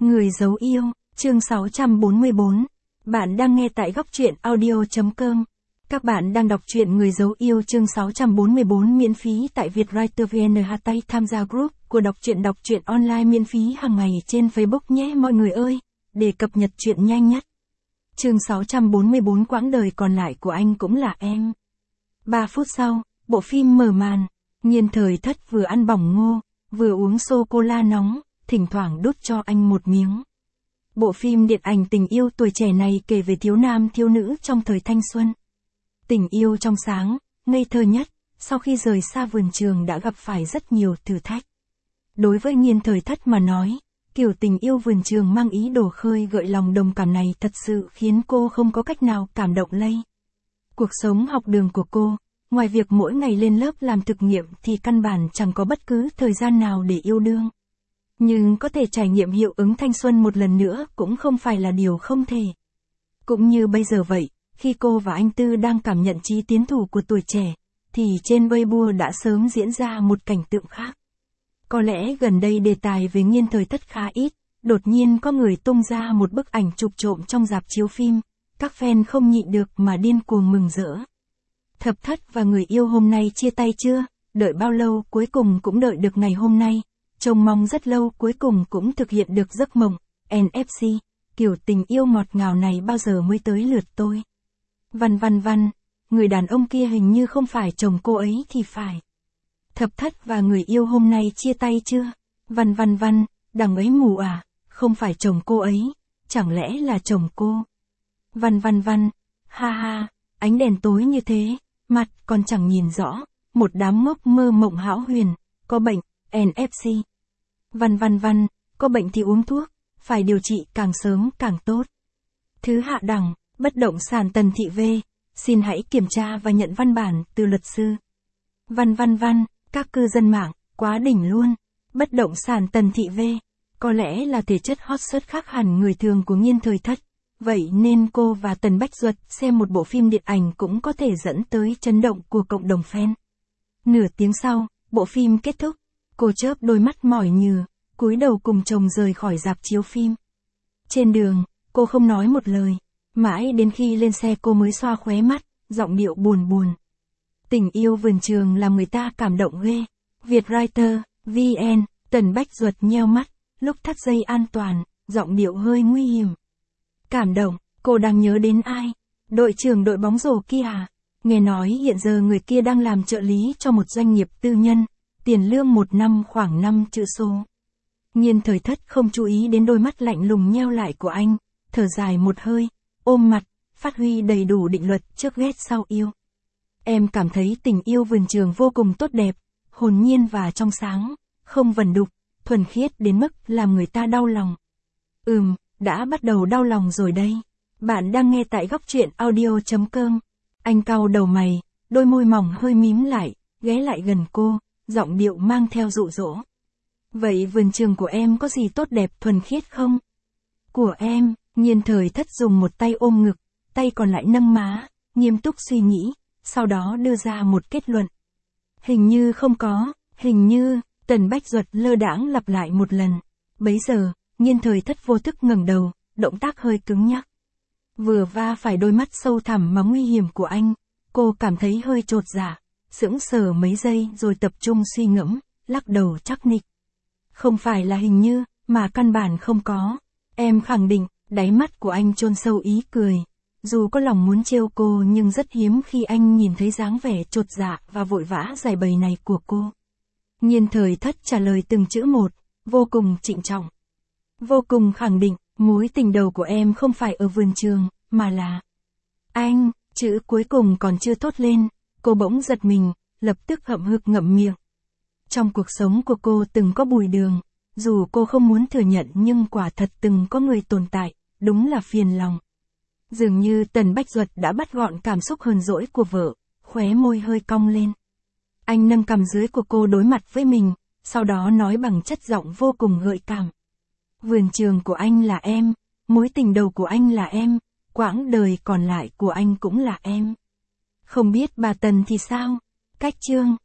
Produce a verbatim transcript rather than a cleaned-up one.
Người giấu yêu, chương sáu trăm bốn mươi bốn. Bạn đang nghe tại góc truyện audio.com. Các bạn đang đọc truyện Người giấu yêu chương sáu trăm bốn mươi bốn miễn phí tại Vietwriter vê en. Hãy tham gia group của đọc truyện đọc truyện online miễn phí hàng ngày trên Facebook nhé mọi người ơi, để cập nhật truyện nhanh nhất. Chương sáu trăm bốn mươi bốn quãng đời còn lại của anh cũng là em. ba phút sau, bộ phim mở màn. Nhiên Thời Thất vừa ăn bỏng ngô, vừa uống sô-cô-la nóng, thỉnh thoảng đút cho anh một miếng. Bộ phim điện ảnh tình yêu tuổi trẻ này kể về thiếu nam thiếu nữ trong thời thanh xuân. Tình yêu trong sáng, ngây thơ nhất, sau khi rời xa vườn trường đã gặp phải rất nhiều thử thách. Đối với Nhiên Thời Thất mà nói, kiểu tình yêu vườn trường mang ý đồ khơi gợi lòng đồng cảm này thật sự khiến cô không có cách nào cảm động lây. Cuộc sống học đường của cô, ngoài việc mỗi ngày lên lớp làm thực nghiệm thì căn bản chẳng có bất cứ thời gian nào để yêu đương. Nhưng có thể trải nghiệm hiệu ứng thanh xuân một lần nữa cũng không phải là điều không thể. Cũng như bây giờ vậy, khi cô và anh Tư đang cảm nhận chí tiến thủ của tuổi trẻ, thì trên Weibo đã sớm diễn ra một cảnh tượng khác. Có lẽ gần đây đề tài về Nhiên Thời Thất khá ít, đột nhiên có người tung ra một bức ảnh chụp trộm trong rạp chiếu phim, các fan không nhịn được mà điên cuồng mừng rỡ. Thập Thất và người yêu hôm nay chia tay chưa? Đợi bao lâu cuối cùng cũng đợi được ngày hôm nay. Trông mong rất lâu cuối cùng cũng thực hiện được giấc mộng. en ép xê, kiểu tình yêu ngọt ngào này bao giờ mới tới lượt tôi? Văn văn văn, người đàn ông kia hình như không phải chồng cô ấy thì phải. Thập Thất và người yêu hôm nay chia tay chưa? Văn văn văn, đằng ấy mù à, không phải chồng cô ấy, chẳng lẽ là chồng cô? Văn văn văn, ha ha, ánh đèn tối như thế, mặt còn chẳng nhìn rõ, một đám ngốc mơ mộng hão huyền, có bệnh, en ép xê. Văn văn văn, có bệnh thì uống thuốc, phải điều trị càng sớm càng tốt. Thứ hạ đẳng, bất động sản Tần Thị V, xin hãy kiểm tra và nhận văn bản từ luật sư. Văn văn văn, các cư dân mạng, quá đỉnh luôn. Bất động sản Tần Thị V, có lẽ là thể chất hot search khác hẳn người thường của Nhiên Thời Thất. Vậy nên cô và Tần Bách Duật xem một bộ phim điện ảnh cũng có thể dẫn tới chấn động của cộng đồng fan. Nửa tiếng sau, bộ phim kết thúc. Cô chớp đôi mắt mỏi nhừ, cúi đầu cùng chồng rời khỏi rạp chiếu phim. Trên đường, cô không nói một lời, mãi đến khi lên xe cô mới xoa khóe mắt, giọng điệu buồn buồn. Tình yêu vườn trường làm người ta cảm động ghê. Vietwriter, vê en, Tần Bách Duật nheo mắt, lúc thắt dây an toàn, giọng điệu hơi nguy hiểm. Cảm động, cô đang nhớ đến ai? Đội trưởng đội bóng rổ kia à? Nghe nói hiện giờ người kia đang làm trợ lý cho một doanh nghiệp tư nhân. Tiền lương một năm khoảng năm chữ số. Nhiên Thời Thất không chú ý đến đôi mắt lạnh lùng nheo lại của anh, thở dài một hơi, ôm mặt, phát huy đầy đủ định luật trước ghét sau yêu. Em cảm thấy tình yêu vườn trường vô cùng tốt đẹp, hồn nhiên và trong sáng, không vẩn đục, thuần khiết đến mức làm người ta đau lòng. Ừm, đã bắt đầu đau lòng rồi đây. Bạn đang nghe tại góc truyện audio.com. Anh cau đầu mày, đôi môi mỏng hơi mím lại, ghé lại gần cô. Giọng điệu mang theo dụ dỗ. Vậy vườn trường của em có gì tốt đẹp thuần khiết không? Của em, Nhiên Thời Thất dùng một tay ôm ngực, tay còn lại nâng má, nghiêm túc suy nghĩ, sau đó đưa ra một kết luận. Hình như không có, hình như, Tần Bách Duật lơ đãng lặp lại một lần. Bấy giờ, Nhiên Thời Thất vô thức ngẩng đầu, động tác hơi cứng nhắc. Vừa va phải đôi mắt sâu thẳm mà nguy hiểm của anh, cô cảm thấy hơi chột dạ. Sững sờ mấy giây rồi tập trung suy ngẫm, lắc đầu chắc nịch. Không phải là hình như, mà căn bản không có. Em khẳng định, đáy mắt của anh chôn sâu ý cười. Dù có lòng muốn trêu cô nhưng rất hiếm khi anh nhìn thấy dáng vẻ chột dạ và vội vã giải bày này của cô. Nhiên Thời Thất trả lời từng chữ một, vô cùng trịnh trọng. Vô cùng khẳng định, mối tình đầu của em không phải ở vườn trường, mà là... Anh, chữ cuối cùng còn chưa thốt lên. Cô bỗng giật mình, lập tức hậm hực ngậm miệng. Trong cuộc sống của cô từng có Bùi Đường, dù cô không muốn thừa nhận nhưng quả thật từng có người tồn tại, đúng là phiền lòng. Dường như Tần Bách Duật đã bắt gọn cảm xúc hờn dỗi của vợ, khóe môi hơi cong lên. Anh nâng cằm dưới của cô đối mặt với mình, sau đó nói bằng chất giọng vô cùng gợi cảm. Vườn trường của anh là em, mối tình đầu của anh là em, quãng đời còn lại của anh cũng là em. Không biết bà Tần thì sao? Cách chương